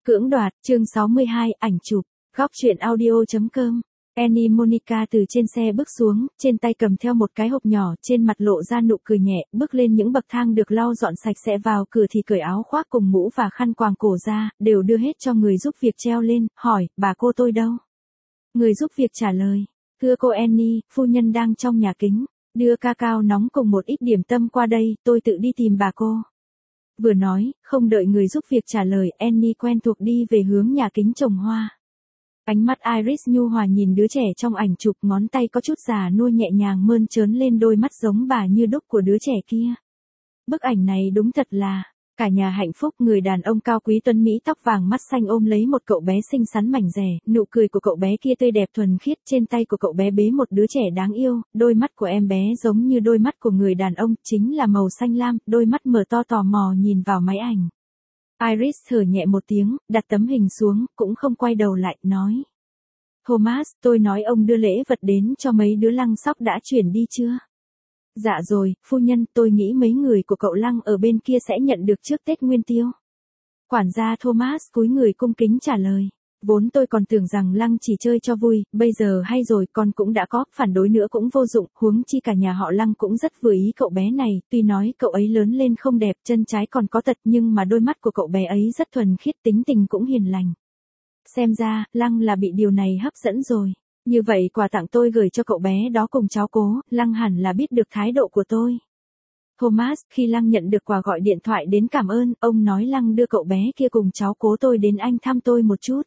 Cưỡng đoạt, chương 62, ảnh chụp, góc truyện audio.com. Annie Monica từ trên xe bước xuống, trên tay cầm theo một cái hộp nhỏ, trên mặt lộ ra nụ cười nhẹ, bước lên những bậc thang được lau dọn sạch sẽ, vào cửa thì cởi áo khoác cùng mũ và khăn quàng cổ ra, đều đưa hết cho người giúp việc treo lên, hỏi, bà cô tôi đâu? Người giúp việc trả lời, thưa cô Annie, phu nhân đang trong nhà kính, đưa ca cao nóng cùng một ít điểm tâm qua đây, tôi tự đi tìm bà cô. Vừa nói, không đợi người giúp việc trả lời, Annie quen thuộc đi về hướng nhà kính trồng hoa. Ánh mắt Iris nhu hòa nhìn đứa trẻ trong ảnh chụp, ngón tay có chút già nua nhẹ nhàng mơn trớn lên đôi mắt giống bà như đúc của đứa trẻ kia. Bức ảnh này đúng thật là, cả nhà hạnh phúc. Người đàn ông cao quý tuấn Mỹ tóc vàng mắt xanh ôm lấy một cậu bé xinh xắn mảnh dẻ, nụ cười của cậu bé kia tươi đẹp thuần khiết, trên tay của cậu bé bế một đứa trẻ đáng yêu, đôi mắt của em bé giống như đôi mắt của người đàn ông, chính là màu xanh lam, đôi mắt mở to tò mò nhìn vào máy ảnh. Iris thở nhẹ một tiếng, đặt tấm hình xuống, cũng không quay đầu lại, nói. Thomas, tôi nói ông đưa lễ vật đến cho mấy đứa Lăng Sóc đã chuyển đi chưa? Dạ rồi, phu nhân, tôi nghĩ mấy người của cậu Lăng ở bên kia sẽ nhận được trước Tết Nguyên Tiêu. Quản gia Thomas cúi người cung kính trả lời. Vốn tôi còn tưởng rằng Lăng chỉ chơi cho vui, bây giờ hay rồi, con cũng đã có, phản đối nữa cũng vô dụng, huống chi cả nhà họ Lăng cũng rất vừa ý cậu bé này, tuy nói cậu ấy lớn lên không đẹp, chân trái còn có tật, nhưng mà đôi mắt của cậu bé ấy rất thuần khiết, tính tình cũng hiền lành. Xem ra, Lăng là bị điều này hấp dẫn rồi. Như vậy quà tặng tôi gửi cho cậu bé đó cùng cháu Cố, Lăng hẳn là biết được thái độ của tôi. Thomas, khi Lăng nhận được quà gọi điện thoại đến cảm ơn, ông nói Lăng đưa cậu bé kia cùng cháu Cố tôi đến anh thăm tôi một chút.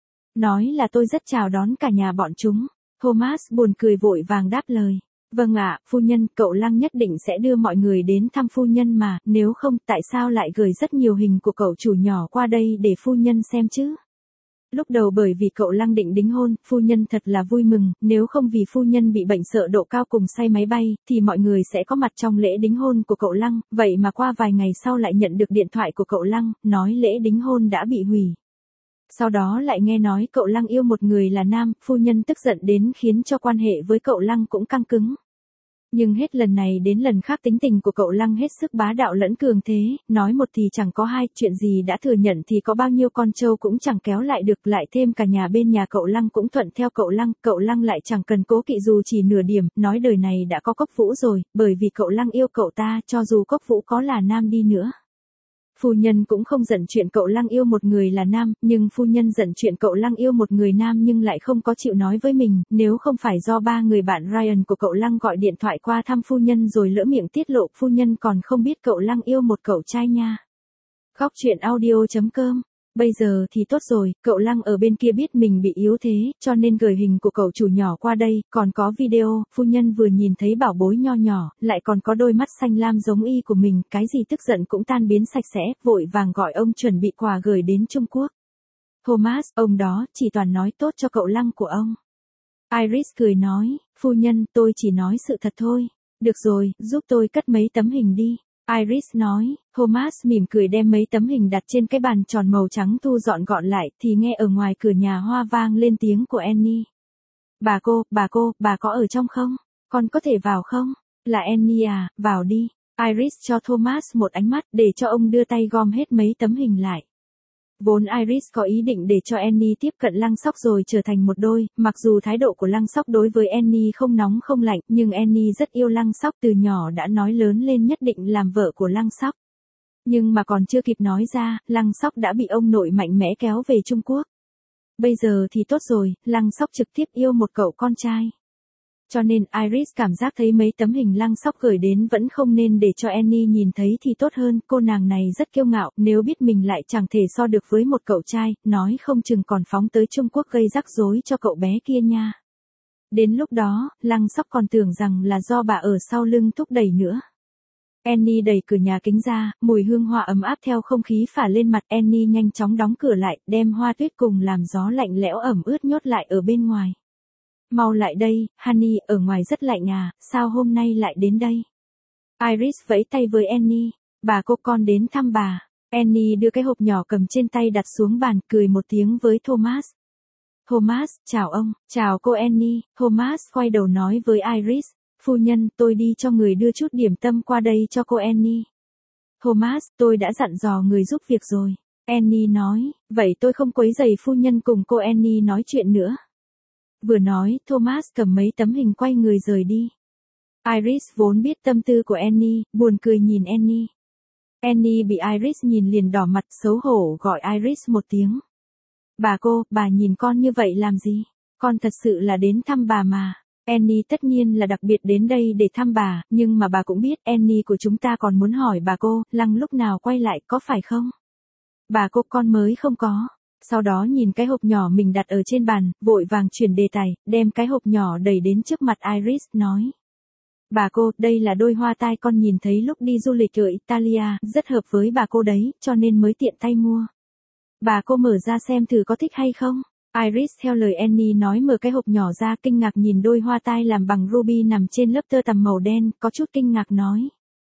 Nói là tôi rất chào đón cả nhà bọn chúng. Thomas buồn cười vội vàng đáp lời. Vâng ạ, phu nhân, cậu Lăng nhất định sẽ đưa mọi người đến thăm phu nhân mà, nếu không, tại sao lại gửi rất nhiều hình của cậu chủ nhỏ qua đây để phu nhân xem chứ? Lúc đầu bởi vì cậu Lăng định đính hôn, phu nhân thật là vui mừng, nếu không vì phu nhân bị bệnh sợ độ cao cùng say máy bay, thì mọi người sẽ có mặt trong lễ đính hôn của cậu Lăng, vậy mà qua vài ngày sau lại nhận được điện thoại của cậu Lăng, nói lễ đính hôn đã bị hủy. Sau đó lại nghe nói cậu Lăng yêu một người là nam, phu nhân tức giận đến khiến cho quan hệ với cậu Lăng cũng căng cứng. Nhưng hết lần này đến lần khác tính tình của cậu Lăng hết sức bá đạo lẫn cường thế, nói một thì chẳng có hai, chuyện gì đã thừa nhận thì có bao nhiêu con trâu cũng chẳng kéo lại được, lại thêm cả nhà bên nhà cậu Lăng cũng thuận theo cậu Lăng lại chẳng cần cố kỵ dù chỉ nửa điểm, nói đời này đã có Cốc Vũ rồi, bởi vì cậu Lăng yêu cậu ta, cho dù Cốc Vũ có là nam đi nữa. Phu nhân cũng không giận chuyện cậu Lăng yêu một người là nam, nhưng phu nhân giận chuyện cậu Lăng yêu một người nam nhưng lại không có chịu nói với mình, nếu không phải do ba người bạn Ryan của cậu Lăng gọi điện thoại qua thăm phu nhân rồi lỡ miệng tiết lộ, phu nhân còn không biết cậu Lăng yêu một cậu trai nha. Góc truyện audio.com. Bây giờ thì tốt rồi, cậu Lăng ở bên kia biết mình bị yếu thế, cho nên gửi hình của cậu chủ nhỏ qua đây, còn có video, phu nhân vừa nhìn thấy bảo bối nho nhỏ, lại còn có đôi mắt xanh lam giống y của mình, cái gì tức giận cũng tan biến sạch sẽ, vội vàng gọi ông chuẩn bị quà gửi đến Trung Quốc. Thomas, ông đó, chỉ toàn nói tốt cho cậu Lăng của ông. Iris cười nói, phu nhân, tôi chỉ nói sự thật thôi. Được rồi, giúp tôi cất mấy tấm hình đi. Iris nói, Thomas mỉm cười đem mấy tấm hình đặt trên cái bàn tròn màu trắng thu dọn gọn lại, thì nghe ở ngoài cửa nhà hoa vang lên tiếng của Annie. Bà có ở trong không? Con có thể vào không? Là Annie à, vào đi. Iris cho Thomas một ánh mắt để cho ông đưa tay gom hết mấy tấm hình lại. Vốn Iris có ý định để cho Annie tiếp cận Lăng Sóc rồi trở thành một đôi, mặc dù thái độ của Lăng Sóc đối với Annie không nóng không lạnh, nhưng Annie rất yêu Lăng Sóc, từ nhỏ đã nói lớn lên nhất định làm vợ của Lăng Sóc. Nhưng mà còn chưa kịp nói ra, Lăng Sóc đã bị ông nội mạnh mẽ kéo về Trung Quốc. Bây giờ thì tốt rồi, Lăng Sóc trực tiếp yêu một cậu con trai. Cho nên Iris cảm giác thấy mấy tấm hình Lăng Sóc gửi đến vẫn không nên để cho Annie nhìn thấy thì tốt hơn, cô nàng này rất kiêu ngạo, nếu biết mình lại chẳng thể so được với một cậu trai, nói không chừng còn phóng tới Trung Quốc gây rắc rối cho cậu bé kia nha. Đến lúc đó, Lăng Sóc còn tưởng rằng là do bà ở sau lưng thúc đẩy nữa. Annie đẩy cửa nhà kính ra, mùi hương hoa ấm áp theo không khí phả lên mặt. Annie nhanh chóng đóng cửa lại, đem hoa tuyết cùng làm gió lạnh lẽo ẩm ướt nhốt lại ở bên ngoài. Mau lại đây, Honey, ở ngoài rất lạnh à, sao hôm nay lại đến đây? Iris vẫy tay với Annie, bà cô con đến thăm bà. Annie đưa cái hộp nhỏ cầm trên tay đặt xuống bàn, cười một tiếng với Thomas. Thomas, chào ông, chào cô Annie. Thomas quay đầu nói với Iris, phu nhân, tôi đi cho người đưa chút điểm tâm qua đây cho cô Annie. Thomas, tôi đã dặn dò người giúp việc rồi. Annie nói, vậy tôi không quấy rầy phu nhân cùng cô Annie nói chuyện nữa. Vừa nói, Thomas cầm mấy tấm hình quay người rời đi. Iris vốn biết tâm tư của Annie, buồn cười nhìn Annie. Annie bị Iris nhìn liền đỏ mặt xấu hổ gọi Iris một tiếng. Bà nhìn con như vậy làm gì? Con thật sự là đến thăm bà mà. Annie tất nhiên là đặc biệt đến đây để thăm bà, nhưng mà bà cũng biết Annie của chúng ta còn muốn hỏi bà cô, Lăng lúc nào quay lại có phải không? Bà cô con mới không có. Sau đó nhìn cái hộp nhỏ mình đặt ở trên bàn, vội vàng chuyển đề tài, đem cái hộp nhỏ đẩy đến trước mặt Iris, nói. Bà cô, đây là đôi hoa tai con nhìn thấy lúc đi du lịch ở Italia, rất hợp với bà cô đấy, cho nên mới tiện tay mua. Bà cô mở ra xem thử có thích hay không? Iris theo lời Annie nói mở cái hộp nhỏ ra kinh ngạc nhìn đôi hoa tai làm bằng ruby nằm trên lớp tơ tằm màu đen, có chút kinh ngạc nói.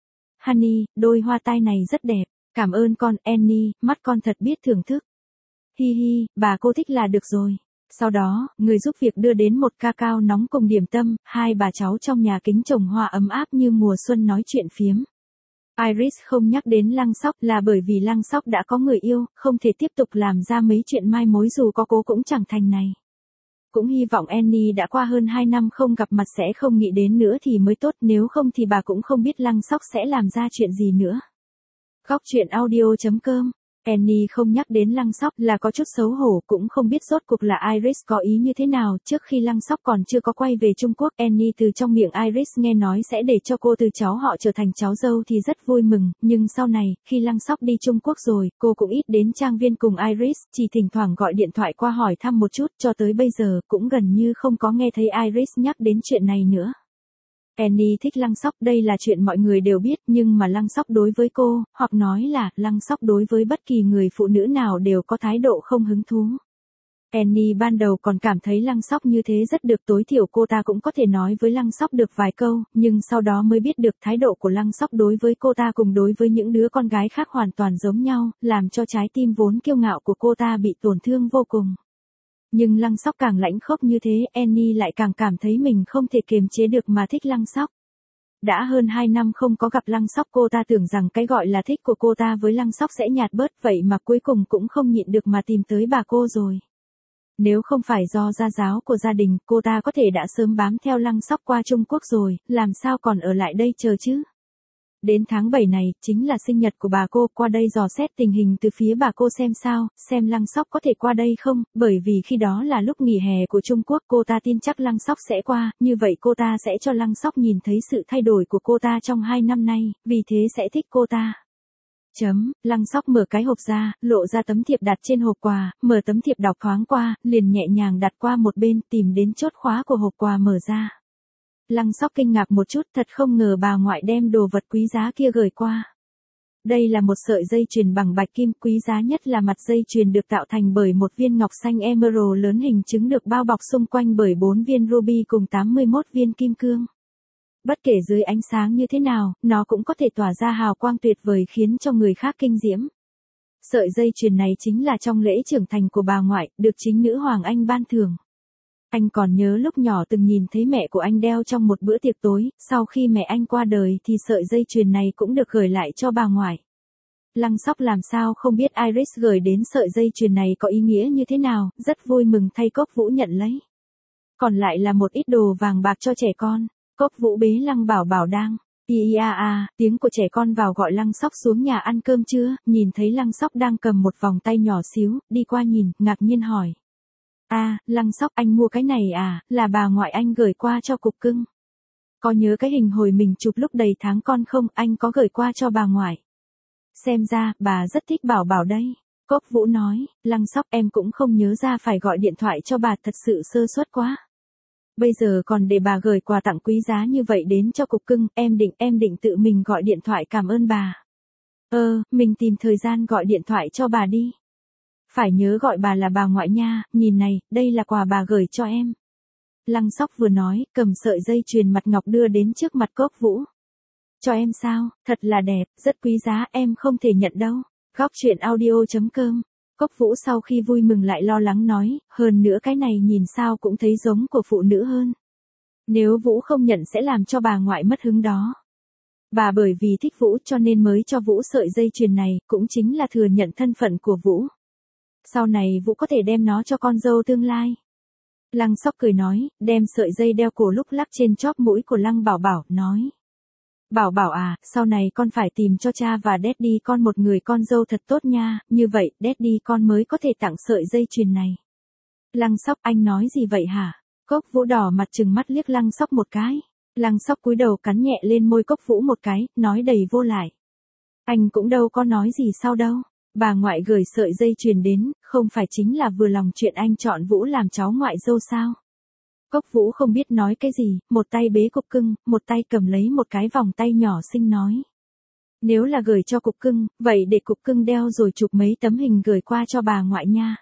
Honey, đôi hoa tai này rất đẹp, cảm ơn con, Annie, mắt con thật biết thưởng thức. Hi hi, bà cô thích là được rồi. Sau đó, người giúp việc đưa đến một cacao nóng cùng điểm tâm, hai bà cháu trong nhà kính trồng hoa ấm áp như mùa xuân nói chuyện phiếm. Iris không nhắc đến Lăng Sóc là bởi vì Lăng Sóc đã có người yêu, không thể tiếp tục làm ra mấy chuyện mai mối dù có cố cũng chẳng thành này. Cũng hy vọng Annie đã qua hơn 2 năm không gặp mặt sẽ không nghĩ đến nữa thì mới tốt, nếu không thì bà cũng không biết Lăng Sóc sẽ làm ra chuyện gì nữa. Góc truyện audio.com. Annie không nhắc đến Lăng Sóc là có chút xấu hổ, cũng không biết rốt cuộc là Iris có ý như thế nào. Trước khi Lăng Sóc còn chưa có quay về Trung Quốc, Annie từ trong miệng Iris nghe nói sẽ để cho cô từ cháu họ trở thành cháu dâu thì rất vui mừng, nhưng sau này, khi Lăng Sóc đi Trung Quốc rồi, cô cũng ít đến trang viên cùng Iris, chỉ thỉnh thoảng gọi điện thoại qua hỏi thăm một chút, cho tới bây giờ cũng gần như không có nghe thấy Iris nhắc đến chuyện này nữa. Annie thích Lăng Sóc, đây là chuyện mọi người đều biết, nhưng mà Lăng Sóc đối với cô, hoặc nói là Lăng Sóc đối với bất kỳ người phụ nữ nào đều có thái độ không hứng thú. Annie ban đầu còn cảm thấy Lăng Sóc như thế rất được, tối thiểu cô ta cũng có thể nói với Lăng Sóc được vài câu, nhưng sau đó mới biết được thái độ của Lăng Sóc đối với cô ta cùng đối với những đứa con gái khác hoàn toàn giống nhau, làm cho trái tim vốn kiêu ngạo của cô ta bị tổn thương vô cùng. Nhưng Lăng Sóc càng lãnh khốc như thế, Annie lại càng cảm thấy mình không thể kiềm chế được mà thích Lăng Sóc. Đã hơn 2 năm không có gặp Lăng Sóc, cô ta tưởng rằng cái gọi là thích của cô ta với Lăng Sóc sẽ nhạt bớt, vậy mà cuối cùng cũng không nhịn được mà tìm tới bà cô rồi. Nếu không phải do gia giáo của gia đình, cô ta có thể đã sớm bám theo Lăng Sóc qua Trung Quốc rồi, làm sao còn ở lại đây chờ chứ? Đến tháng 7 này, chính là sinh nhật của bà cô, qua đây dò xét tình hình từ phía bà cô xem sao, xem Lăng Sóc có thể qua đây không, bởi vì khi đó là lúc nghỉ hè của Trung Quốc, cô ta tin chắc Lăng Sóc sẽ qua, như vậy cô ta sẽ cho Lăng Sóc nhìn thấy sự thay đổi của cô ta trong 2 năm nay, vì thế sẽ thích cô ta. Lăng Sóc mở cái hộp ra, lộ ra tấm thiệp đặt trên hộp quà, mở tấm thiệp đọc thoáng qua, liền nhẹ nhàng đặt qua một bên, tìm đến chốt khóa của hộp quà mở ra. Lăng Sóc kinh ngạc một chút, thật không ngờ bà ngoại đem đồ vật quý giá kia gửi qua. Đây là một sợi dây chuyền bằng bạch kim, quý giá nhất là mặt dây chuyền được tạo thành bởi một viên ngọc xanh emerald lớn hình trứng được bao bọc xung quanh bởi 4 viên ruby cùng 81 viên kim cương. Bất kể dưới ánh sáng như thế nào, nó cũng có thể tỏa ra hào quang tuyệt vời khiến cho người khác kinh diễm. Sợi dây chuyền này chính là trong lễ trưởng thành của bà ngoại, được chính nữ hoàng Anh ban thưởng. Anh còn nhớ lúc nhỏ từng nhìn thấy mẹ của anh đeo trong một bữa tiệc tối, sau khi mẹ anh qua đời thì sợi dây chuyền này cũng được gửi lại cho bà ngoại. Lăng Sóc làm sao không biết Iris gửi đến sợi dây chuyền này có ý nghĩa như thế nào, rất vui mừng thay Cốc Vũ nhận lấy. Còn lại là một ít đồ vàng bạc cho trẻ con. Cốc Vũ bế Lăng Bảo Bảo đang. Tiếng của trẻ con vào gọi Lăng Sóc xuống nhà ăn cơm trưa, nhìn thấy Lăng Sóc đang cầm một vòng tay nhỏ xíu, đi qua nhìn, ngạc nhiên hỏi. Lăng Sóc, anh mua cái này à, là bà ngoại anh gửi qua cho cục cưng. Có nhớ cái hình hồi mình chụp lúc đầy tháng con không, anh có gửi qua cho bà ngoại. Xem ra, bà rất thích Bảo Bảo đây. Cốc Vũ nói, Lăng Sóc em cũng không nhớ ra phải gọi điện thoại cho bà, thật sự sơ suất quá. Bây giờ còn để bà gửi quà tặng quý giá như vậy đến cho cục cưng, em định tự mình gọi điện thoại cảm ơn bà. Mình tìm thời gian gọi điện thoại cho bà đi. Phải nhớ gọi bà là bà ngoại nha, nhìn này, đây là quà bà gửi cho em. Lăng Sóc vừa nói, cầm sợi dây chuyền mặt ngọc đưa đến trước mặt Cốc Vũ. Cho em sao, thật là đẹp, rất quý giá, em không thể nhận đâu. Góc truyện audio.com. Cốc Vũ sau khi vui mừng lại lo lắng nói, hơn nữa cái này nhìn sao cũng thấy giống của phụ nữ hơn. Nếu Vũ không nhận sẽ làm cho bà ngoại mất hứng đó. Bà bởi vì thích Vũ cho nên mới cho Vũ sợi dây chuyền này, cũng chính là thừa nhận thân phận của Vũ. Sau này Vũ có thể đem nó cho con dâu tương lai. Lăng Sóc cười nói, đem sợi dây đeo cổ lúc lắc trên chóp mũi của Lăng Bảo Bảo, nói. Bảo Bảo à, sau này con phải tìm cho cha và daddy con một người con dâu thật tốt nha, như vậy daddy con mới có thể tặng sợi dây chuyền này. Lăng Sóc, anh nói gì vậy hả? Cốc Vũ đỏ mặt trừng mắt liếc Lăng Sóc một cái. Lăng Sóc cúi đầu cắn nhẹ lên môi Cốc Vũ một cái, nói đầy vô lại. Anh cũng đâu có nói gì sao đâu. Bà ngoại gửi sợi dây chuyền đến, không phải chính là vừa lòng chuyện anh chọn Vũ làm cháu ngoại dâu sao? Cốc Vũ không biết nói cái gì, một tay bế Cục Cưng, một tay cầm lấy một cái vòng tay nhỏ xinh nói. Nếu là gửi cho Cục Cưng, vậy để Cục Cưng đeo rồi chụp mấy tấm hình gửi qua cho bà ngoại nha.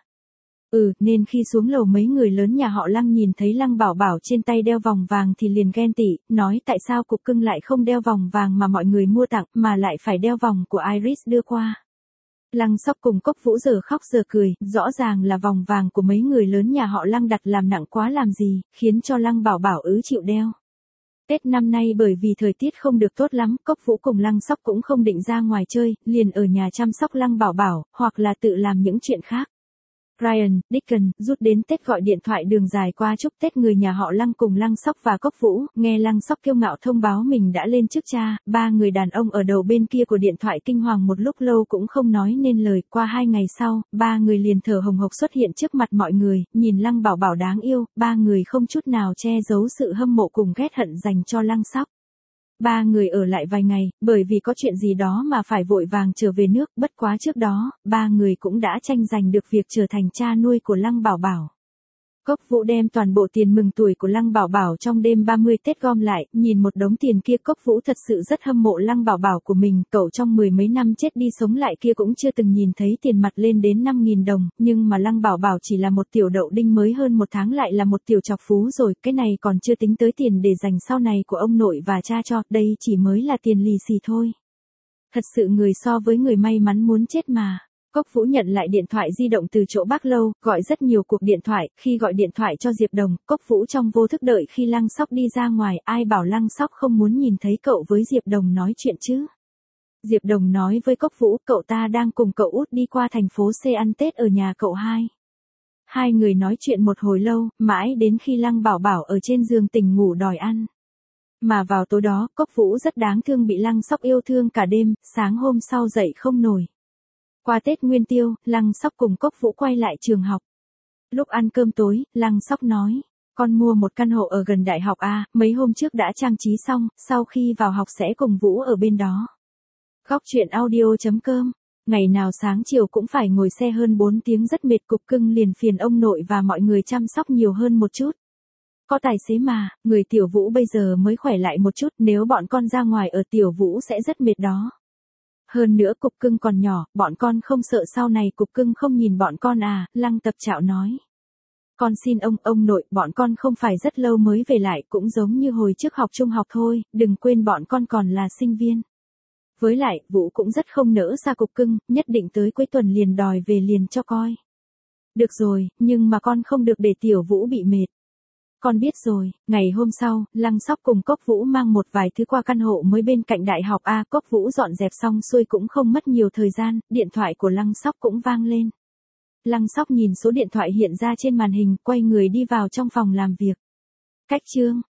Nên khi xuống lầu mấy người lớn nhà họ Lăng nhìn thấy Lăng Bảo Bảo trên tay đeo vòng vàng thì liền ghen tị, nói tại sao Cục Cưng lại không đeo vòng vàng mà mọi người mua tặng mà lại phải đeo vòng của Iris đưa qua. Lăng Sóc cùng Cốc Vũ giờ khóc giờ cười, rõ ràng là vòng vàng của mấy người lớn nhà họ Lăng đặt làm nặng quá làm gì, khiến cho Lăng Bảo Bảo chịu đeo. Tết năm nay bởi vì thời tiết không được tốt lắm, Cốc Vũ cùng Lăng Sóc cũng không định ra ngoài chơi, liền ở nhà chăm sóc Lăng Bảo Bảo, hoặc là tự làm những chuyện khác. Ryan, Deacon, rút đến Tết gọi điện thoại đường dài qua chúc Tết người nhà họ Lăng cùng Lăng Sóc và Cốc Vũ, nghe Lăng Sóc kiêu ngạo thông báo mình đã lên chức cha, ba người đàn ông ở đầu bên kia của điện thoại kinh hoàng một lúc lâu cũng không nói nên lời, qua 2 ngày sau, ba người liền thở hồng hộc xuất hiện trước mặt mọi người, nhìn Lăng Bảo Bảo đáng yêu, ba người không chút nào che giấu sự hâm mộ cùng ghét hận dành cho Lăng Sóc. Ba người ở lại vài ngày, bởi vì có chuyện gì đó mà phải vội vàng trở về nước, bất quá trước đó, ba người cũng đã tranh giành được việc trở thành cha nuôi của Lăng Bảo Bảo. Cốc Vũ đem toàn bộ tiền mừng tuổi của Lăng Bảo Bảo trong đêm 30 Tết gom lại, nhìn một đống tiền kia Cốc Vũ thật sự rất hâm mộ Lăng Bảo Bảo của mình, cậu trong 10 mấy năm chết đi sống lại kia cũng chưa từng nhìn thấy tiền mặt lên đến 5.000 đồng, nhưng mà Lăng Bảo Bảo chỉ là một tiểu đậu đinh mới hơn một tháng lại là một tiểu chọc phú rồi, cái này còn chưa tính tới tiền để dành sau này của ông nội và cha cho, đây chỉ mới là tiền lì xì thôi. Thật sự người so với người may mắn muốn chết mà. Cốc Vũ nhận lại điện thoại di động từ chỗ bác Lâu, gọi rất nhiều cuộc điện thoại, khi gọi điện thoại cho Diệp Đồng, Cốc Vũ trong vô thức đợi khi Lăng Sóc đi ra ngoài, ai bảo Lăng Sóc không muốn nhìn thấy cậu với Diệp Đồng nói chuyện chứ. Diệp Đồng nói với Cốc Vũ, cậu ta đang cùng cậu út đi qua thành phố C ăn Tết ở nhà cậu hai. Hai người nói chuyện một hồi lâu, mãi đến khi Lăng Bảo Bảo ở trên giường tỉnh ngủ đòi ăn. Mà vào tối đó, Cốc Vũ rất đáng thương bị Lăng Sóc yêu thương cả đêm, sáng hôm sau dậy không nổi. Qua Tết Nguyên Tiêu, Lăng Sóc cùng Cốc Vũ quay lại trường học. Lúc ăn cơm tối, Lăng Sóc nói, con mua một căn hộ ở gần đại học A, mấy hôm trước đã trang trí xong, sau khi vào học sẽ cùng Vũ ở bên đó. Góc truyện audio.com, ngày nào sáng chiều cũng phải ngồi xe hơn 4 tiếng rất mệt, Cục Cưng liền phiền ông nội và mọi người chăm sóc nhiều hơn một chút. Có tài xế mà, người Tiểu Vũ bây giờ mới khỏe lại một chút, nếu bọn con ra ngoài ở Tiểu Vũ sẽ rất mệt đó. Hơn nữa Cục Cưng còn nhỏ, bọn con không sợ sau này Cục Cưng không nhìn bọn con à, Lăng Tập Trạo nói. Con xin ông nội, bọn con không phải rất lâu mới về lại, cũng giống như hồi trước học trung học thôi, đừng quên bọn con còn là sinh viên. Với lại, Vũ cũng rất không nỡ xa Cục Cưng, nhất định tới cuối tuần liền đòi về liền cho coi. Được rồi, nhưng mà con không được để Tiểu Vũ bị mệt. Con biết rồi. Ngày hôm sau, Lăng Sóc cùng Cốc Vũ mang một vài thứ qua căn hộ mới bên cạnh đại học A. Cốc Vũ dọn dẹp xong xuôi cũng không mất nhiều thời gian, điện thoại của Lăng Sóc cũng vang lên. Lăng Sóc nhìn số điện thoại hiện ra trên màn hình, quay người đi vào trong phòng làm việc. Cách chương